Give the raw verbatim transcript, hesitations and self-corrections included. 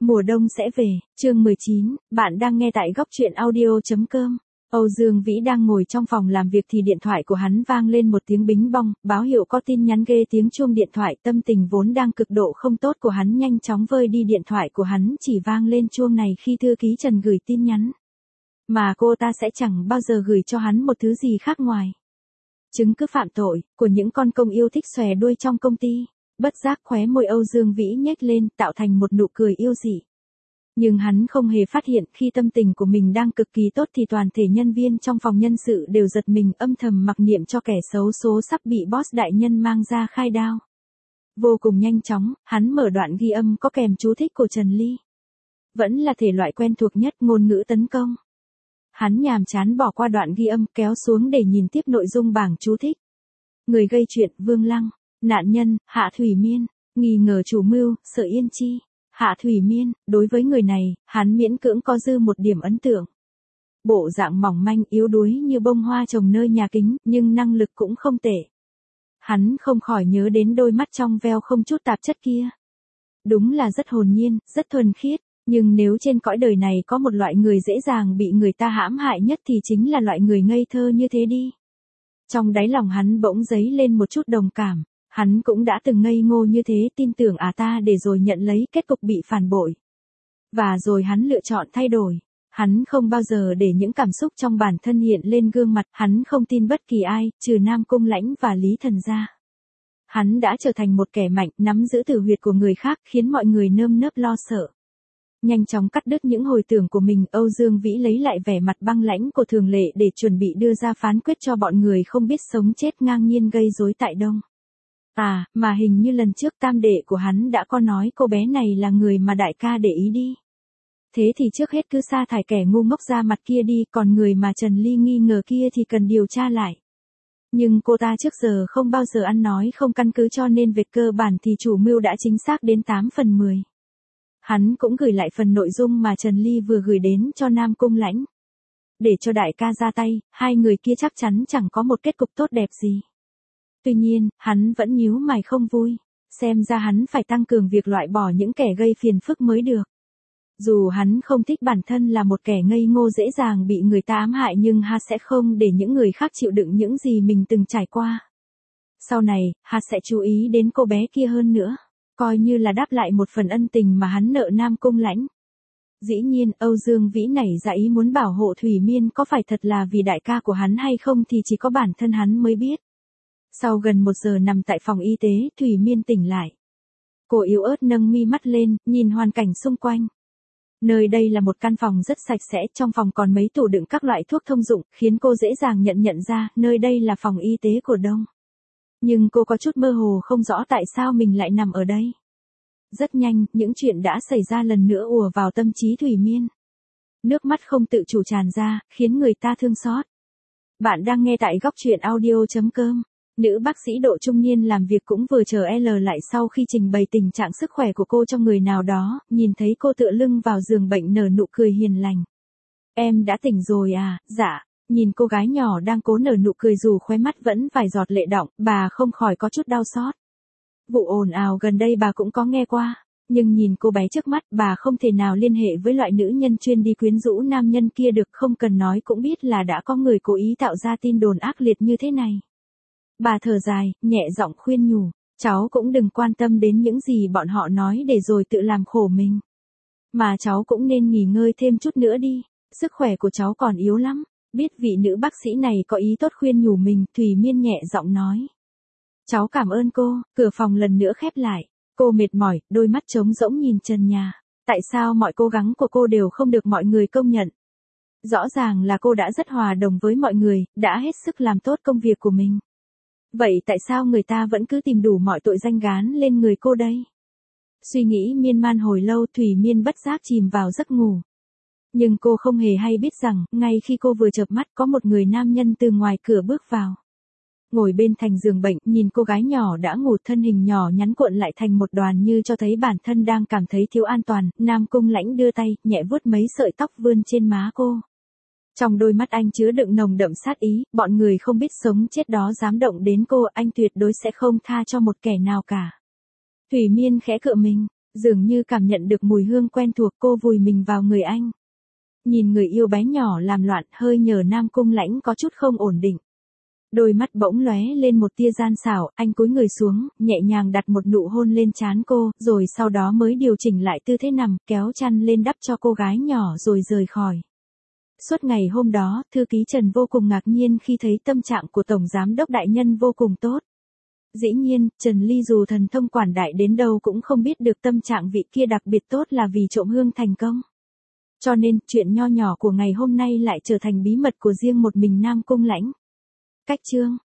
Mùa đông sẽ về, chương mười chín, bạn đang nghe tại góc truyện audio.com. Âu Dương Vĩ đang ngồi trong phòng làm việc thì điện thoại của hắn vang lên một tiếng bính bong, báo hiệu có tin nhắn ghê. Tiếng chuông điện thoại, tâm tình vốn đang cực độ không tốt của hắn nhanh chóng vơi đi. Điện thoại của hắn chỉ vang lên chuông này khi thư ký Trần gửi tin nhắn. Mà cô ta sẽ chẳng bao giờ gửi cho hắn một thứ gì khác ngoài chứng cứ phạm tội của những con công yêu thích xòe đuôi trong công ty. Bất giác khóe môi Âu Dương Vĩ nhếch lên, tạo thành một nụ cười yêu dị. Nhưng hắn không hề phát hiện khi tâm tình của mình đang cực kỳ tốt thì toàn thể nhân viên trong phòng nhân sự đều giật mình, âm thầm mặc niệm cho kẻ xấu số sắp bị boss đại nhân mang ra khai đao. Vô cùng nhanh chóng, hắn mở đoạn ghi âm có kèm chú thích của Trần Ly. Vẫn là thể loại quen thuộc nhất, ngôn ngữ tấn công. Hắn nhàm chán bỏ qua đoạn ghi âm, kéo xuống để nhìn tiếp nội dung bảng chú thích. Người gây chuyện, Vương Lăng. Nạn nhân, Hạ Thủy Miên. Nghi ngờ chủ mưu, Sở Yên Chi. Hạ Thủy Miên, đối với người này, hắn miễn cưỡng có dư một điểm ấn tượng. Bộ dạng mỏng manh yếu đuối như bông hoa trồng nơi nhà kính, nhưng năng lực cũng không tệ. Hắn không khỏi nhớ đến đôi mắt trong veo không chút tạp chất kia. Đúng là rất hồn nhiên, rất thuần khiết, nhưng nếu trên cõi đời này có một loại người dễ dàng bị người ta hãm hại nhất thì chính là loại người ngây thơ như thế đi. Trong đáy lòng hắn bỗng dấy lên một chút đồng cảm. Hắn cũng đã từng ngây ngô như thế, tin tưởng à ta để rồi nhận lấy kết cục bị phản bội. Và rồi hắn lựa chọn thay đổi. Hắn không bao giờ để những cảm xúc trong bản thân hiện lên gương mặt, hắn không tin bất kỳ ai, trừ Nam Cung Lãnh và Lý Thần gia. Hắn đã trở thành một kẻ mạnh, nắm giữ tử huyệt của người khác, khiến mọi người nơm nớp lo sợ. Nhanh chóng cắt đứt những hồi tưởng của mình, Âu Dương Vĩ lấy lại vẻ mặt băng lãnh của thường lệ để chuẩn bị đưa ra phán quyết cho bọn người không biết sống chết ngang nhiên gây rối tại Đông. À, mà hình như lần trước tam đệ của hắn đã có nói cô bé này là người mà đại ca để ý đi. Thế thì trước hết cứ sa thải kẻ ngu ngốc ra mặt kia đi, còn người mà Trần Ly nghi ngờ kia thì cần điều tra lại. Nhưng cô ta trước giờ không bao giờ ăn nói không căn cứ, cho nên về cơ bản thì chủ mưu đã chính xác đến tám phần mười. Hắn cũng gửi lại phần nội dung mà Trần Ly vừa gửi đến cho Nam Cung Lãnh. Để cho đại ca ra tay, hai người kia chắc chắn chẳng có một kết cục tốt đẹp gì. Tuy nhiên, hắn vẫn nhíu mày không vui, xem ra hắn phải tăng cường việc loại bỏ những kẻ gây phiền phức mới được. Dù hắn không thích bản thân là một kẻ ngây ngô dễ dàng bị người ta ám hại, nhưng hắn sẽ không để những người khác chịu đựng những gì mình từng trải qua. Sau này, hắn sẽ chú ý đến cô bé kia hơn nữa, coi như là đáp lại một phần ân tình mà hắn nợ Nam Cung Lãnh. Dĩ nhiên, Âu Dương Vĩ nảy ra ý muốn bảo hộ Thủy Miên, có phải thật là vì đại ca của hắn hay không thì chỉ có bản thân hắn mới biết. Sau gần một giờ nằm tại phòng y tế, Thủy Miên tỉnh lại. Cô yếu ớt nâng mi mắt lên, nhìn hoàn cảnh xung quanh. Nơi đây là một căn phòng rất sạch sẽ, trong phòng còn mấy tủ đựng các loại thuốc thông dụng, khiến cô dễ dàng nhận nhận ra, nơi đây là phòng y tế của Đông. Nhưng cô có chút mơ hồ không rõ tại sao mình lại nằm ở đây. Rất nhanh, những chuyện đã xảy ra lần nữa ùa vào tâm trí Thủy Miên. Nước mắt không tự chủ tràn ra, khiến người ta thương xót. Bạn đang nghe tại góc truyện audio.com. Nữ bác sĩ độ trung niên làm việc cũng vừa chờ L lại sau khi trình bày tình trạng sức khỏe của cô cho người nào đó, nhìn thấy cô tựa lưng vào giường bệnh nở nụ cười hiền lành. Em đã tỉnh rồi à? Dạ. Nhìn cô gái nhỏ đang cố nở nụ cười dù khóe mắt vẫn vài giọt lệ đọng, bà không khỏi có chút đau xót. Vụ ồn ào gần đây bà cũng có nghe qua, nhưng nhìn cô bé trước mắt bà không thể nào liên hệ với loại nữ nhân chuyên đi quyến rũ nam nhân kia được, không cần nói cũng biết là đã có người cố ý tạo ra tin đồn ác liệt như thế này. Bà thở dài, nhẹ giọng khuyên nhủ, cháu cũng đừng quan tâm đến những gì bọn họ nói để rồi tự làm khổ mình. Mà cháu cũng nên nghỉ ngơi thêm chút nữa đi, sức khỏe của cháu còn yếu lắm. Biết vị nữ bác sĩ này có ý tốt khuyên nhủ mình, Thủy Miên nhẹ giọng nói. Cháu cảm ơn cô. Cửa phòng lần nữa khép lại. Cô mệt mỏi, đôi mắt trống rỗng nhìn trần nhà. Tại sao mọi cố gắng của cô đều không được mọi người công nhận? Rõ ràng là cô đã rất hòa đồng với mọi người, đã hết sức làm tốt công việc của mình. Vậy tại sao người ta vẫn cứ tìm đủ mọi tội danh gán lên người cô đây? Suy nghĩ miên man hồi lâu, Thủy Miên bất giác chìm vào giấc ngủ. Nhưng cô không hề hay biết rằng, ngay khi cô vừa chợp mắt có một người nam nhân từ ngoài cửa bước vào. Ngồi bên thành giường bệnh, nhìn cô gái nhỏ đã ngủ, thân hình nhỏ nhắn cuộn lại thành một đoàn như cho thấy bản thân đang cảm thấy thiếu an toàn, Nam Cung Lãnh đưa tay, nhẹ vuốt mấy sợi tóc vươn trên má cô. Trong đôi mắt anh chứa đựng nồng đậm sát ý, bọn người không biết sống chết đó dám động đến cô, anh tuyệt đối sẽ không tha cho một kẻ nào cả. Thủy Miên khẽ cựa mình, Dường như cảm nhận được mùi hương quen thuộc, cô vùi mình vào người anh. Nhìn người yêu bé nhỏ làm loạn, hơi nhờ Nam Cung Lãnh có chút không ổn định. Đôi mắt bỗng lóe lên một tia gian xảo, anh cúi người xuống, nhẹ nhàng đặt một nụ hôn lên trán cô, rồi sau đó mới điều chỉnh lại tư thế nằm, kéo chăn lên đắp cho cô gái nhỏ rồi rời khỏi. Suốt ngày hôm đó, thư ký Trần vô cùng ngạc nhiên khi thấy tâm trạng của Tổng Giám đốc đại nhân vô cùng tốt. Dĩ nhiên, Trần Ly dù thần thông quảng đại đến đâu cũng không biết được tâm trạng vị kia đặc biệt tốt là vì trộm hương thành công. Cho nên, chuyện nho nhỏ của ngày hôm nay lại trở thành bí mật của riêng một mình Nam Cung Lãnh. Cách chương